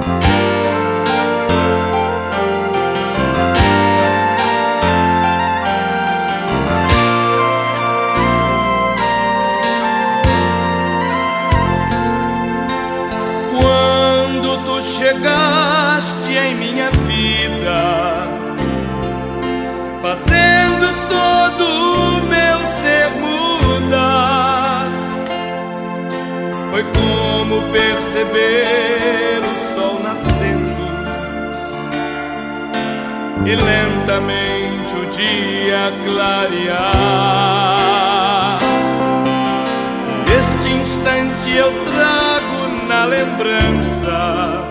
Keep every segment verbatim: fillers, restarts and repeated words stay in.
Chegaste em minha vida, fazendo todo o meu ser mudar. Foi como perceber o sol nascendo e lentamente o dia clarear. Este instante eu trago na lembrança,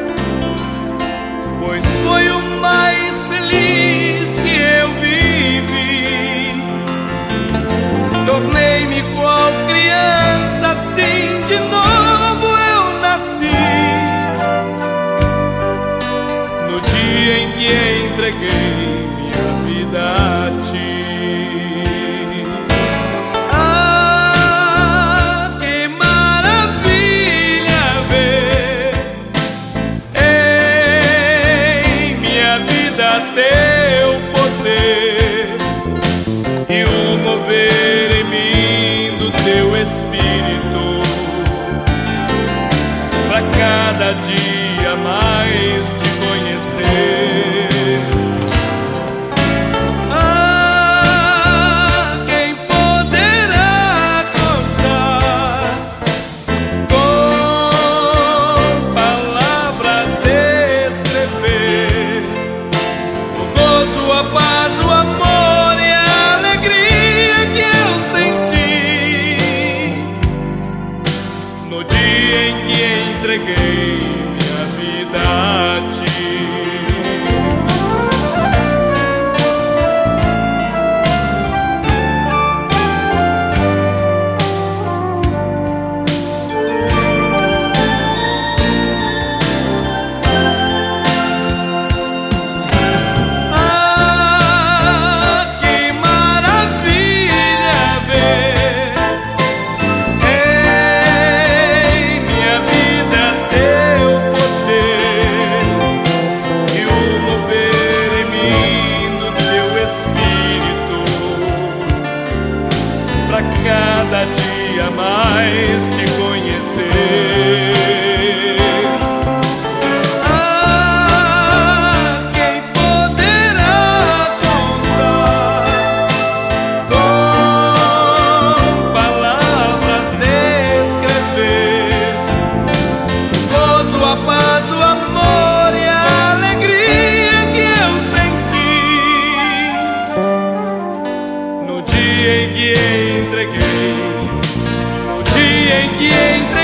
pois foi o mais feliz que eu vivi. Tornei-me qual criança, assim de novo eu nasci. No dia em que entreguei minha vida a ti. Teu poder e o mover em mim do teu Espírito, pra cada dia mais te conhecer. Ah, quem poderá contar com palavras descrever a paz, o amor e a alegria que eu senti no dia em que entreguei minha vida a ti. Pra cada dia mais te conhecer. Ah, quem poderá contar com palavras descrever o gozo, a paz, o amor e a alegria que eu senti no dia em que entreguei, no dia em que entreguei